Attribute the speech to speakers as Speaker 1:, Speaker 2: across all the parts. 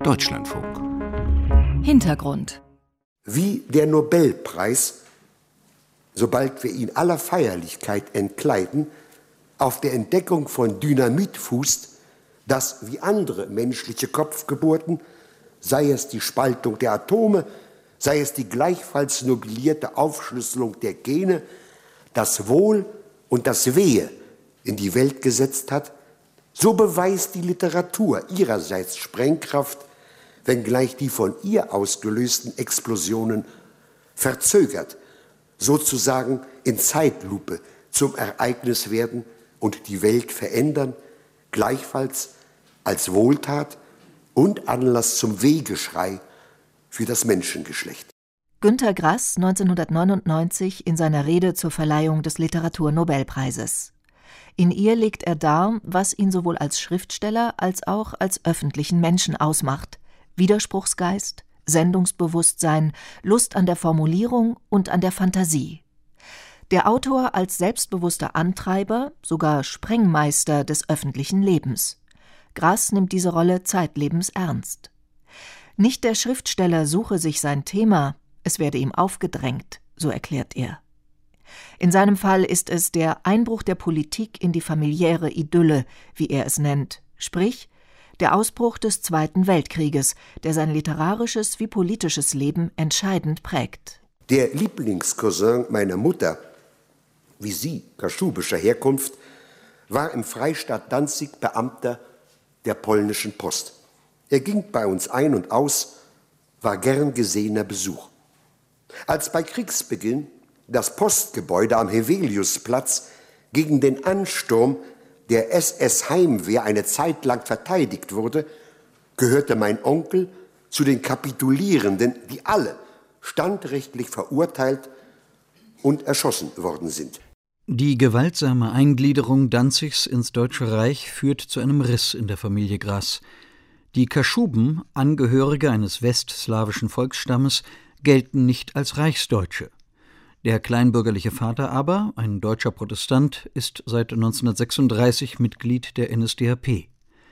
Speaker 1: Deutschlandfunk.
Speaker 2: Hintergrund.
Speaker 3: Wie der Nobelpreis, sobald wir ihn aller Feierlichkeit entkleiden, auf der Entdeckung von Dynamit fußt, das wie andere menschliche Kopfgeburten, sei es die Spaltung der Atome, sei es die gleichfalls nobilierte Aufschlüsselung der Gene, das Wohl und das Wehe in die Welt gesetzt hat, so beweist die Literatur ihrerseits Sprengkraft, wenngleich die von ihr ausgelösten Explosionen verzögert, sozusagen in Zeitlupe zum Ereignis werden und die Welt verändern, gleichfalls als Wohltat und Anlass zum Wehgeschrei für das Menschengeschlecht.
Speaker 2: Günter Grass 1999 in seiner Rede zur Verleihung des Literaturnobelpreises. In ihr legt er dar, was ihn sowohl als Schriftsteller als auch als öffentlichen Menschen ausmacht: Widerspruchsgeist, Sendungsbewusstsein, Lust an der Formulierung und an der Fantasie. Der Autor als selbstbewusster Antreiber, sogar Sprengmeister des öffentlichen Lebens. Grass nimmt diese Rolle zeitlebens ernst. Nicht der Schriftsteller suche sich sein Thema, es werde ihm aufgedrängt, so erklärt er. In seinem Fall ist es der Einbruch der Politik in die familiäre Idylle, wie er es nennt, sprich der Ausbruch des Zweiten Weltkrieges, der sein literarisches wie politisches Leben entscheidend prägt.
Speaker 3: Der Lieblingscousin meiner Mutter, wie sie kaschubischer Herkunft, war im Freistaat Danzig Beamter der polnischen Post. Er ging bei uns ein und aus, war gern gesehener Besuch. Als bei Kriegsbeginn das Postgebäude am Heveliusplatz gegen den Ansturm der SS-Heimwehr eine Zeit lang verteidigt wurde, gehörte mein Onkel zu den Kapitulierenden, die alle standrechtlich verurteilt und erschossen worden sind.
Speaker 4: Die gewaltsame Eingliederung Danzigs ins Deutsche Reich führt zu einem Riss in der Familie Grass. Die Kaschuben, Angehörige eines westslawischen Volksstammes, gelten nicht als Reichsdeutsche. Der kleinbürgerliche Vater aber, ein deutscher Protestant, ist seit 1936 Mitglied der NSDAP.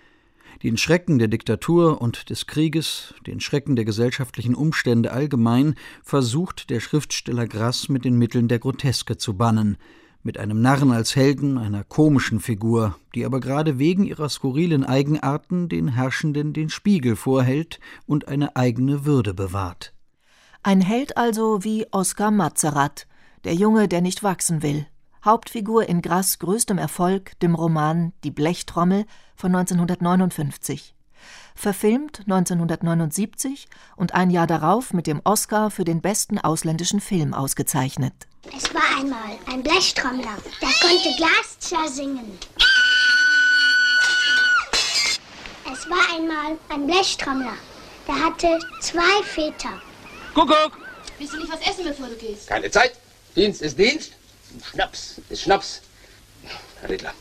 Speaker 4: Den Schrecken der Diktatur und des Krieges, den Schrecken der gesellschaftlichen Umstände allgemein, versucht der Schriftsteller Grass mit den Mitteln der Groteske zu bannen, mit einem Narren als Helden, einer komischen Figur, die aber gerade wegen ihrer skurrilen Eigenarten den Herrschenden den Spiegel vorhält und eine eigene Würde bewahrt.
Speaker 2: Ein Held also wie Oskar Matzerath, der Junge, der nicht wachsen will. Hauptfigur in Grass' größtem Erfolg, dem Roman Die Blechtrommel von 1959. Verfilmt 1979 und ein Jahr darauf mit dem Oscar für den besten ausländischen Film ausgezeichnet.
Speaker 5: Es war einmal ein Blechtrommler, der konnte Glas zersingen. Es war einmal ein Blechtrommler, der hatte 2 Väter.
Speaker 6: Kuckuck!
Speaker 7: Willst du nicht was essen, bevor du gehst?
Speaker 6: Keine Zeit. Dienst ist Dienst. Schnaps ist Schnaps. Herr Rittler.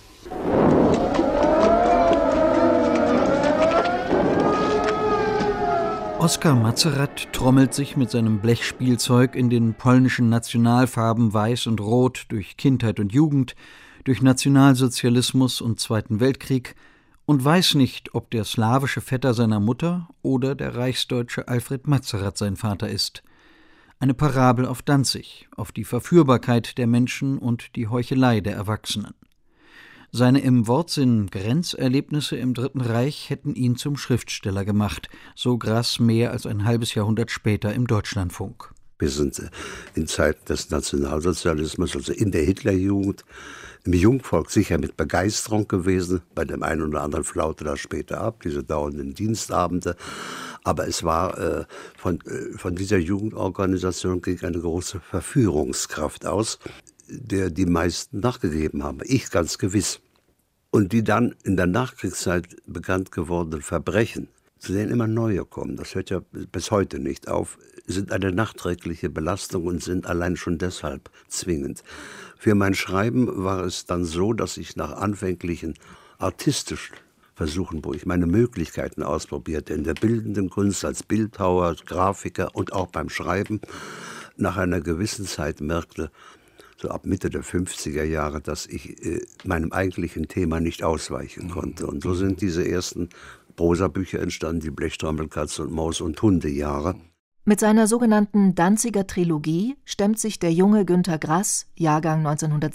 Speaker 4: Oskar Matzerath trommelt sich mit seinem Blechspielzeug in den polnischen Nationalfarben Weiß und Rot durch Kindheit und Jugend, durch Nationalsozialismus und Zweiten Weltkrieg und weiß nicht, ob der slawische Vetter seiner Mutter oder der reichsdeutsche Alfred Matzerath sein Vater ist. Eine Parabel auf Danzig, auf die Verführbarkeit der Menschen und die Heuchelei der Erwachsenen. Seine im Wortsinn Grenzerlebnisse im Dritten Reich hätten ihn zum Schriftsteller gemacht, so Grass mehr als ein halbes Jahrhundert später im Deutschlandfunk.
Speaker 8: Wir sind in Zeiten des Nationalsozialismus, also in der Hitlerjugend, im Jungvolk sicher mit Begeisterung gewesen. Bei dem einen oder anderen flaute das später ab, diese dauernden Dienstabende. Aber es war von dieser Jugendorganisation ging eine große Verführungskraft aus, der die meisten nachgegeben haben. Ich ganz gewiss. Und die dann in der Nachkriegszeit bekannt gewordenen Verbrechen, zu denen immer neue kommen, das hört ja bis heute nicht auf, sind eine nachträgliche Belastung und sind allein schon deshalb zwingend. Für mein Schreiben war es dann so, dass ich nach anfänglichen artistischen Versuchen, wo ich meine Möglichkeiten ausprobierte, in der bildenden Kunst als Bildhauer, Grafiker und auch beim Schreiben, nach einer gewissen Zeit merkte, so ab Mitte der 50er Jahre, dass ich meinem eigentlichen Thema nicht ausweichen konnte. Und so sind diese ersten Prosabücher entstanden, die Blechtrommel, Katz und Maus und Hundejahre.
Speaker 2: Mit seiner sogenannten Danziger Trilogie stemmt sich der junge Günter Grass, Jahrgang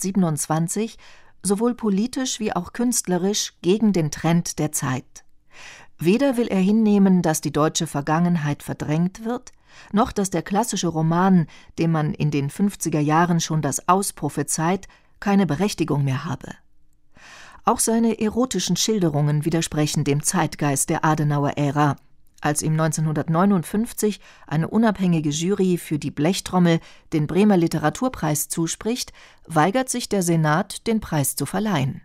Speaker 2: 1927, sowohl politisch wie auch künstlerisch gegen den Trend der Zeit. Weder will er hinnehmen, dass die deutsche Vergangenheit verdrängt wird, noch dass der klassische Roman, dem man in den 50er Jahren schon das Aus prophezeit, keine Berechtigung mehr habe. Auch seine erotischen Schilderungen widersprechen dem Zeitgeist der Adenauer-Ära. Als ihm 1959 eine unabhängige Jury für die Blechtrommel den Bremer Literaturpreis zuspricht, weigert sich der Senat, den Preis zu verleihen.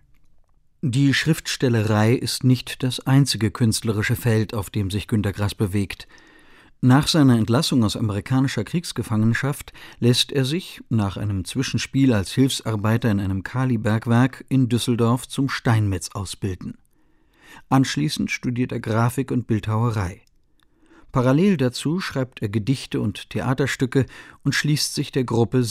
Speaker 4: Die Schriftstellerei ist nicht das einzige künstlerische Feld, auf dem sich Günter Grass bewegt. Nach seiner Entlassung aus amerikanischer Kriegsgefangenschaft lässt er sich, nach einem Zwischenspiel als Hilfsarbeiter in einem Kalibergwerk in Düsseldorf, zum Steinmetz ausbilden. Anschließend studiert er Grafik und Bildhauerei. Parallel dazu schreibt er Gedichte und Theaterstücke und schließt sich der Gruppe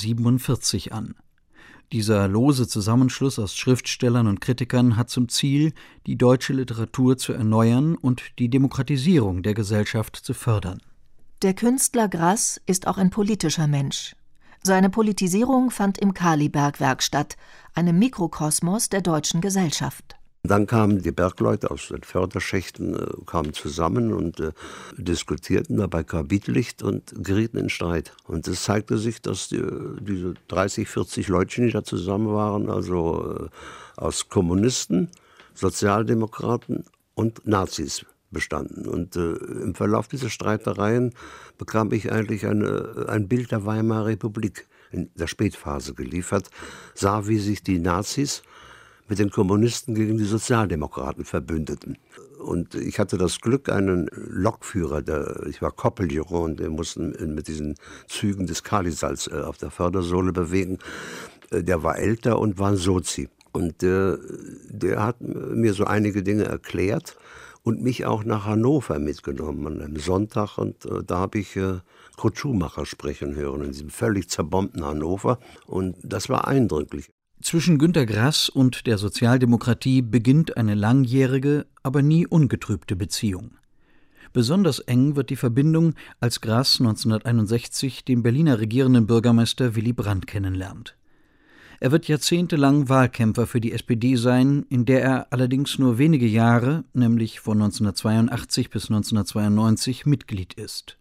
Speaker 4: 47 an. Dieser lose Zusammenschluss aus Schriftstellern und Kritikern hat zum Ziel, die deutsche Literatur zu erneuern und die Demokratisierung der Gesellschaft zu fördern.
Speaker 2: Der Künstler Grass ist auch ein politischer Mensch. Seine Politisierung fand im Kalibergwerk statt, einem Mikrokosmos der deutschen Gesellschaft.
Speaker 8: Dann kamen die Bergleute aus den Förderschächten, kamen zusammen und diskutierten dabei Kabitellicht und gerieten in Streit. Und es zeigte sich, dass diese 30, 40 Leutchen, die da zusammen waren, also aus Kommunisten, Sozialdemokraten und Nazis bestanden. Und im Verlauf dieser Streitereien bekam ich eigentlich ein Bild der Weimarer Republik in der Spätphase geliefert, sah, wie sich die Nazis mit den Kommunisten gegen die Sozialdemokraten verbündeten. Und ich hatte das Glück, einen Lokführer, ich war Koppeljuror, und wir mussten mit diesen Zügen des Kalisalz auf der Fördersohle bewegen. Der war älter und war ein Sozi. Und der hat mir so einige Dinge erklärt und mich auch nach Hannover mitgenommen an einem Sonntag. Und da habe ich Kurt Schumacher sprechen hören, in diesem völlig zerbombten Hannover. Und das war eindrücklich.
Speaker 4: Zwischen Günter Grass und der Sozialdemokratie beginnt eine langjährige, aber nie ungetrübte Beziehung. Besonders eng wird die Verbindung, als Grass 1961 den Berliner regierenden Bürgermeister Willy Brandt kennenlernt. Er wird jahrzehntelang Wahlkämpfer für die SPD sein, in der er allerdings nur wenige Jahre, nämlich von 1982 bis 1992, Mitglied ist.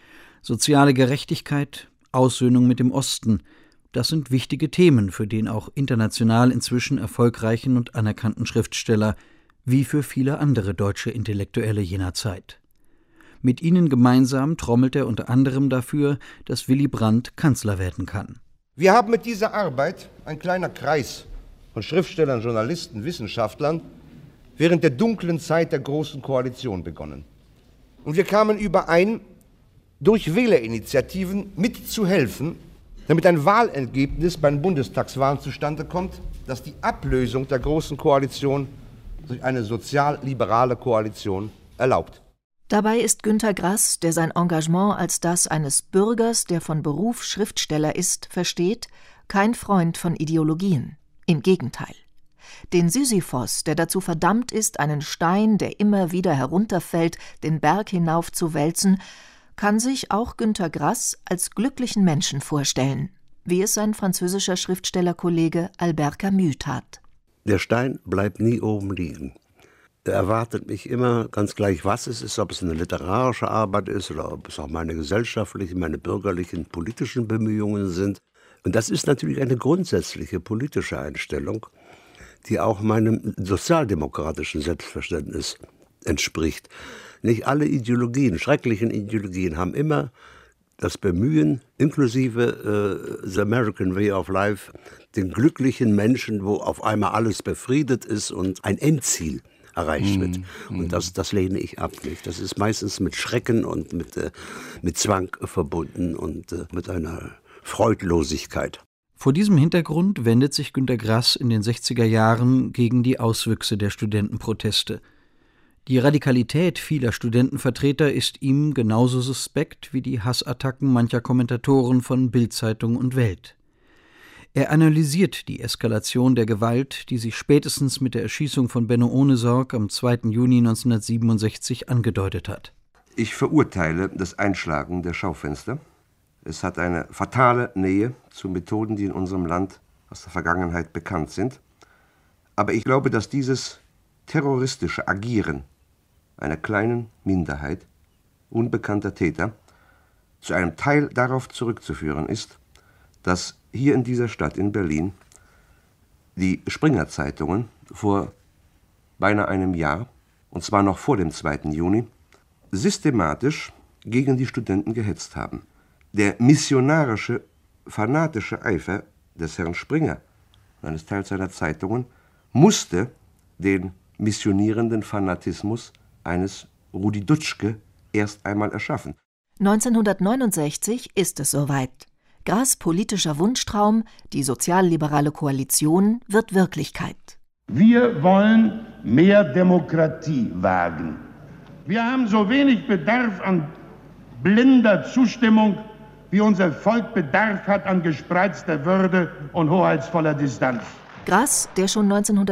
Speaker 4: Soziale Gerechtigkeit, Aussöhnung mit dem Osten, das sind wichtige Themen für den auch international inzwischen erfolgreichen und anerkannten Schriftsteller, wie für viele andere deutsche Intellektuelle jener Zeit. Mit ihnen gemeinsam trommelt er unter anderem dafür, dass Willy Brandt Kanzler werden kann.
Speaker 1: Wir haben mit dieser Arbeit, ein kleiner Kreis von Schriftstellern, Journalisten, Wissenschaftlern, während der dunklen Zeit der Großen Koalition begonnen. Und wir kamen überein, durch Wählerinitiativen mitzuhelfen, damit ein Wahlergebnis bei den Bundestagswahlen zustande kommt, das die Ablösung der Großen Koalition durch eine sozial-liberale Koalition erlaubt.
Speaker 2: Dabei ist Günter Grass, der sein Engagement als das eines Bürgers, der von Beruf Schriftsteller ist, versteht, kein Freund von Ideologien. Im Gegenteil. Den Sisyphos, der dazu verdammt ist, einen Stein, der immer wieder herunterfällt, den Berg hinauf zu wälzen, kann sich auch Günter Grass als glücklichen Menschen vorstellen, wie es sein französischer Schriftstellerkollege Albert Camus tat.
Speaker 8: Der Stein bleibt nie oben liegen. Er erwartet mich immer, ganz gleich was es ist, ob es eine literarische Arbeit ist oder ob es auch meine gesellschaftlichen, meine bürgerlichen, politischen Bemühungen sind. Und das ist natürlich eine grundsätzliche politische Einstellung, die auch meinem sozialdemokratischen Selbstverständnis entspricht. Nicht alle Ideologien, schrecklichen Ideologien, haben immer das Bemühen, inklusive The American Way of Life, den glücklichen Menschen, wo auf einmal alles befriedet ist und ein Endziel erreicht wird. Und das lehne ich ab. Nicht? Das ist meistens mit Schrecken und mit Zwang verbunden und mit einer Freudlosigkeit.
Speaker 4: Vor diesem Hintergrund wendet sich Günter Grass in den 60er Jahren gegen die Auswüchse der Studentenproteste. Die Radikalität vieler Studentenvertreter ist ihm genauso suspekt wie die Hassattacken mancher Kommentatoren von Bild-Zeitung und Welt. Er analysiert die Eskalation der Gewalt, die sich spätestens mit der Erschießung von Benno Ohnesorg am 2. Juni 1967 angedeutet hat.
Speaker 1: Ich verurteile das Einschlagen der Schaufenster. Es hat eine fatale Nähe zu Methoden, die in unserem Land aus der Vergangenheit bekannt sind. Aber ich glaube, dass dieses terroristische Agieren einer kleinen Minderheit unbekannter Täter zu einem Teil darauf zurückzuführen ist, dass hier in dieser Stadt, in Berlin, die Springer-Zeitungen vor beinahe einem Jahr, und zwar noch vor dem 2. Juni, systematisch gegen die Studenten gehetzt haben. Der missionarische, fanatische Eifer des Herrn Springer, eines Teils seiner Zeitungen, musste den missionierenden Fanatismus eines Rudi Dutschke erst einmal erschaffen.
Speaker 2: 1969 ist es soweit. Grass' politischer Wunschtraum, die sozialliberale Koalition, wird Wirklichkeit.
Speaker 9: Wir wollen mehr Demokratie wagen. Wir haben so wenig Bedarf an blinder Zustimmung, wie unser Volk Bedarf hat an gespreizter Würde und hoheitsvoller Distanz.
Speaker 2: Grass, der schon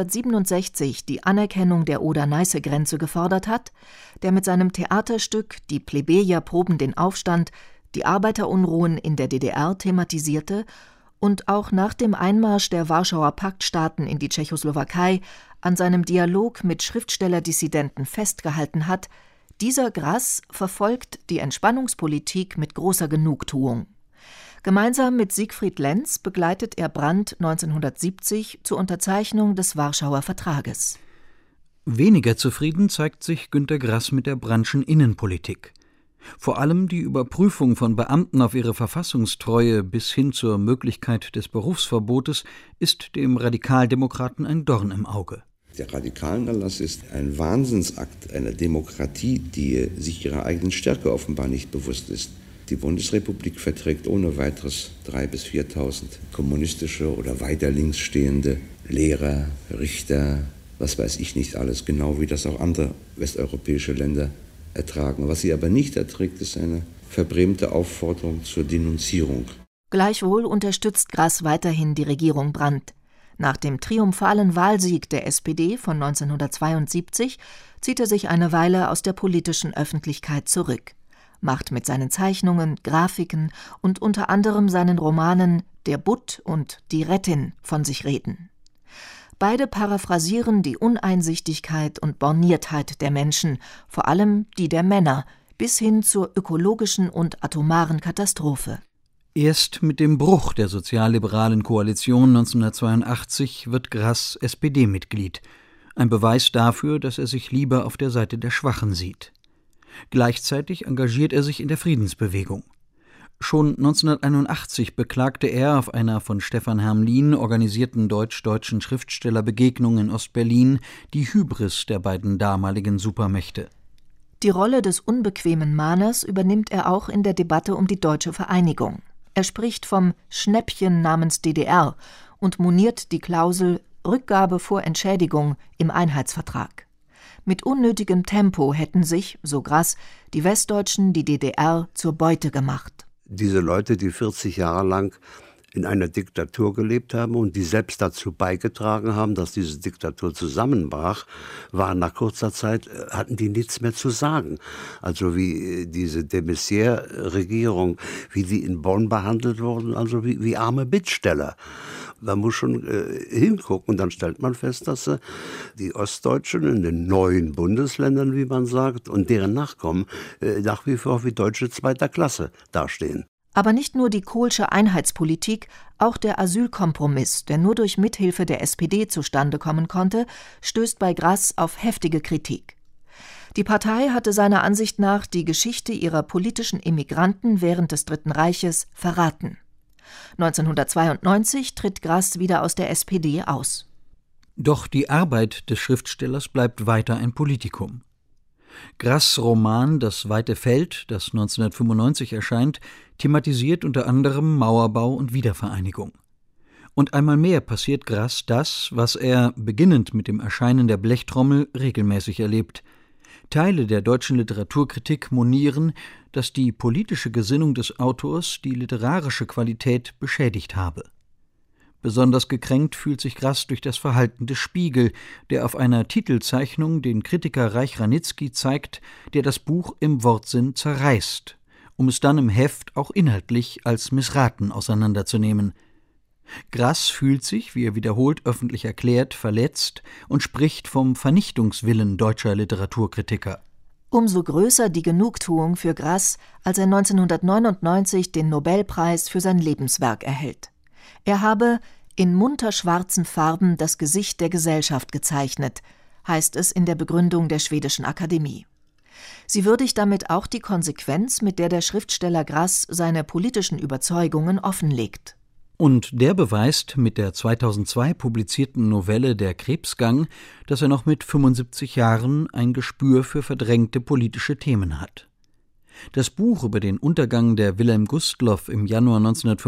Speaker 2: 1967 die Anerkennung der Oder-Neiße-Grenze gefordert hat, der mit seinem Theaterstück »Die Plebejer proben den Aufstand« die Arbeiterunruhen in der DDR thematisierte und auch nach dem Einmarsch der Warschauer Paktstaaten in die Tschechoslowakei an seinem Dialog mit Schriftstellerdissidenten festgehalten hat, dieser Grass verfolgt die Entspannungspolitik mit großer Genugtuung. Gemeinsam mit Siegfried Lenz begleitet er Brandt 1970 zur Unterzeichnung des Warschauer Vertrages.
Speaker 4: Weniger zufrieden zeigt sich Günter Grass mit der Brandtschen Innenpolitik. Vor allem die Überprüfung von Beamten auf ihre Verfassungstreue bis hin zur Möglichkeit des Berufsverbotes ist dem Radikaldemokraten ein Dorn im Auge.
Speaker 10: Der Radikalenerlass ist ein Wahnsinnsakt einer Demokratie, die sich ihrer eigenen Stärke offenbar nicht bewusst ist. Die Bundesrepublik verträgt ohne weiteres 3.000 bis 4.000 kommunistische oder weiter links stehende Lehrer, Richter, was weiß ich nicht alles, genau wie das auch andere westeuropäische Länder ertragen. Was sie aber nicht erträgt, ist eine verbrämte Aufforderung zur Denunzierung.
Speaker 2: Gleichwohl unterstützt Grass weiterhin die Regierung Brandt. Nach dem triumphalen Wahlsieg der SPD von 1972 zieht er sich eine Weile aus der politischen Öffentlichkeit zurück, macht mit seinen Zeichnungen, Grafiken und unter anderem seinen Romanen »Der Butt« und »Die Rettin« von sich reden. Beide paraphrasieren die Uneinsichtigkeit und Borniertheit der Menschen, vor allem die der Männer, bis hin zur ökologischen und atomaren Katastrophe.
Speaker 4: Erst mit dem Bruch der sozialliberalen Koalition 1982 wird Grass SPD-Mitglied. Ein Beweis dafür, dass er sich lieber auf der Seite der Schwachen sieht. Gleichzeitig engagiert er sich in der Friedensbewegung. Schon 1981 beklagte er auf einer von Stefan Hermlin organisierten deutsch-deutschen Schriftstellerbegegnung in Ostberlin die Hybris der beiden damaligen Supermächte.
Speaker 2: Die Rolle des unbequemen Mahners übernimmt er auch in der Debatte um die deutsche Vereinigung. Er spricht vom Schnäppchen namens DDR und moniert die Klausel Rückgabe vor Entschädigung im Einheitsvertrag. Mit unnötigem Tempo hätten sich, so Grass, die Westdeutschen die DDR zur Beute gemacht.
Speaker 8: Diese Leute, die 40 Jahre lang in einer Diktatur gelebt haben und die selbst dazu beigetragen haben, dass diese Diktatur zusammenbrach, waren nach kurzer Zeit, hatten die nichts mehr zu sagen. Also wie diese de Maizière-Regierung, wie die in Bonn behandelt wurden, also wie arme Bittsteller. Man muss schon hingucken und dann stellt man fest, dass die Ostdeutschen in den neuen Bundesländern, wie man sagt, und deren Nachkommen nach wie vor wie Deutsche zweiter Klasse dastehen.
Speaker 2: Aber nicht nur die Kohlsche Einheitspolitik, auch der Asylkompromiss, der nur durch Mithilfe der SPD zustande kommen konnte, stößt bei Grass auf heftige Kritik. Die Partei hatte seiner Ansicht nach die Geschichte ihrer politischen Immigranten während des Dritten Reiches verraten. 1992 tritt Grass wieder aus der SPD aus.
Speaker 4: Doch die Arbeit des Schriftstellers bleibt weiter ein Politikum. Grass' Roman »Das weite Feld«, das 1995 erscheint, thematisiert unter anderem Mauerbau und Wiedervereinigung. Und einmal mehr passiert Grass das, was er, beginnend mit dem Erscheinen der Blechtrommel, regelmäßig erlebt. Teile der deutschen Literaturkritik monieren, dass die politische Gesinnung des Autors die literarische Qualität beschädigt habe. Besonders gekränkt fühlt sich Grass durch das Verhalten des Spiegel, der auf einer Titelzeichnung den Kritiker Reich Ranitzky zeigt, der das Buch im Wortsinn zerreißt, um es dann im Heft auch inhaltlich als missraten auseinanderzunehmen. Grass fühlt sich, wie er wiederholt öffentlich erklärt, verletzt und spricht vom Vernichtungswillen deutscher Literaturkritiker.
Speaker 2: Umso größer die Genugtuung für Grass, als er 1999 den Nobelpreis für sein Lebenswerk erhält. Er habe in munter schwarzen Farben das Gesicht der Gesellschaft gezeichnet, heißt es in der Begründung der Schwedischen Akademie. Sie würdigt damit auch die Konsequenz, mit der Schriftsteller Grass seine politischen Überzeugungen offenlegt.
Speaker 4: Und der beweist mit der 2002 publizierten Novelle »Der Krebsgang«, dass er noch mit 75 Jahren ein Gespür für verdrängte politische Themen hat. Das Buch über den Untergang der Wilhelm Gustloff im Januar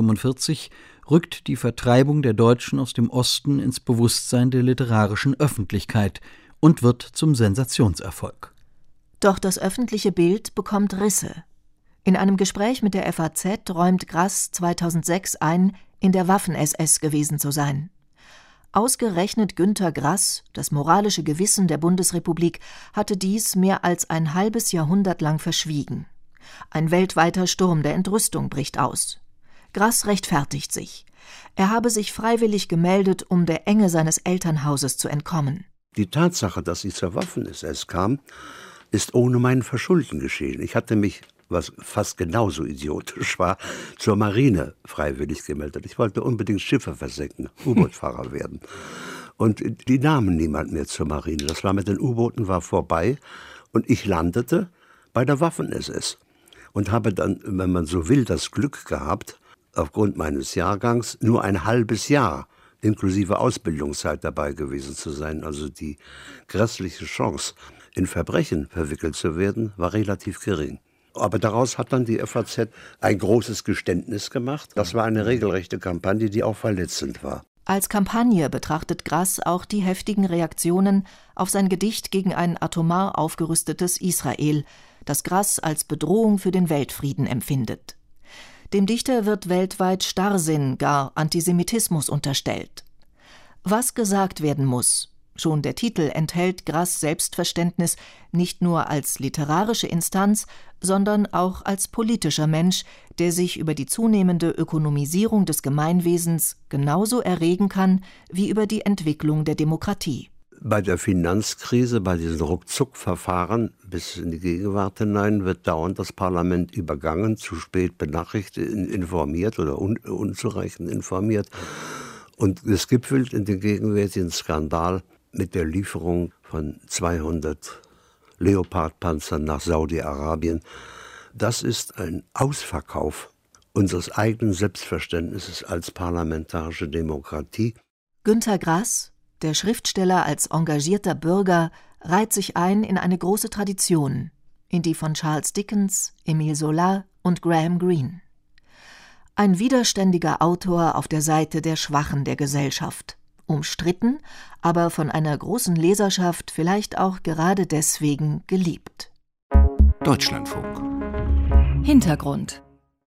Speaker 4: 1945 rückt die Vertreibung der Deutschen aus dem Osten ins Bewusstsein der literarischen Öffentlichkeit und wird zum Sensationserfolg.
Speaker 2: Doch das öffentliche Bild bekommt Risse. In einem Gespräch mit der FAZ räumt Grass 2006 ein, in der Waffen-SS gewesen zu sein. Ausgerechnet Günter Grass, das moralische Gewissen der Bundesrepublik, hatte dies mehr als ein halbes Jahrhundert lang verschwiegen. Ein weltweiter Sturm der Entrüstung bricht aus. Grass rechtfertigt sich. Er habe sich freiwillig gemeldet, um der Enge seines Elternhauses zu entkommen.
Speaker 8: Die Tatsache, dass ich zur Waffen-SS kam, ist ohne mein Verschulden geschehen. Ich hatte mich, was fast genauso idiotisch war, zur Marine freiwillig gemeldet. Ich wollte unbedingt Schiffe versenken, U-Boot-Fahrer werden. Und die nahmen niemand mehr zur Marine. Das war mit den U-Booten war vorbei. Und ich landete bei der Waffen-SS und habe dann, wenn man so will, das Glück gehabt, aufgrund meines Jahrgangs nur ein halbes Jahr inklusive Ausbildungszeit dabei gewesen zu sein. Also die grässliche Chance, in Verbrechen verwickelt zu werden, war relativ gering. Aber daraus hat dann die FAZ ein großes Geständnis gemacht. Das war eine regelrechte Kampagne, die auch verletzend war.
Speaker 2: Als Kampagne betrachtet Grass auch die heftigen Reaktionen auf sein Gedicht gegen ein atomar aufgerüstetes Israel, das Grass als Bedrohung für den Weltfrieden empfindet. Dem Dichter wird weltweit Starrsinn, gar Antisemitismus unterstellt. Was gesagt werden muss, schon der Titel enthält Grass' Selbstverständnis nicht nur als literarische Instanz, sondern auch als politischer Mensch, der sich über die zunehmende Ökonomisierung des Gemeinwesens genauso erregen kann wie über die Entwicklung der Demokratie.
Speaker 8: Bei der Finanzkrise, bei diesen Ruckzuck-Verfahren bis in die Gegenwart hinein, wird dauernd das Parlament übergangen, zu spät benachrichtigt, informiert oder unzureichend informiert. Und es gipfelt in den gegenwärtigen Skandal mit der Lieferung von 200 Leopard-Panzern nach Saudi-Arabien. Das ist ein Ausverkauf unseres eigenen Selbstverständnisses als parlamentarische Demokratie.
Speaker 2: Günter Grass, der Schriftsteller als engagierter Bürger, reiht sich ein in eine große Tradition, in die von Charles Dickens, Émile Zola und Graham Greene. Ein widerständiger Autor auf der Seite der Schwachen der Gesellschaft. Umstritten, aber von einer großen Leserschaft vielleicht auch gerade deswegen geliebt.
Speaker 11: Deutschlandfunk.
Speaker 2: Hintergrund.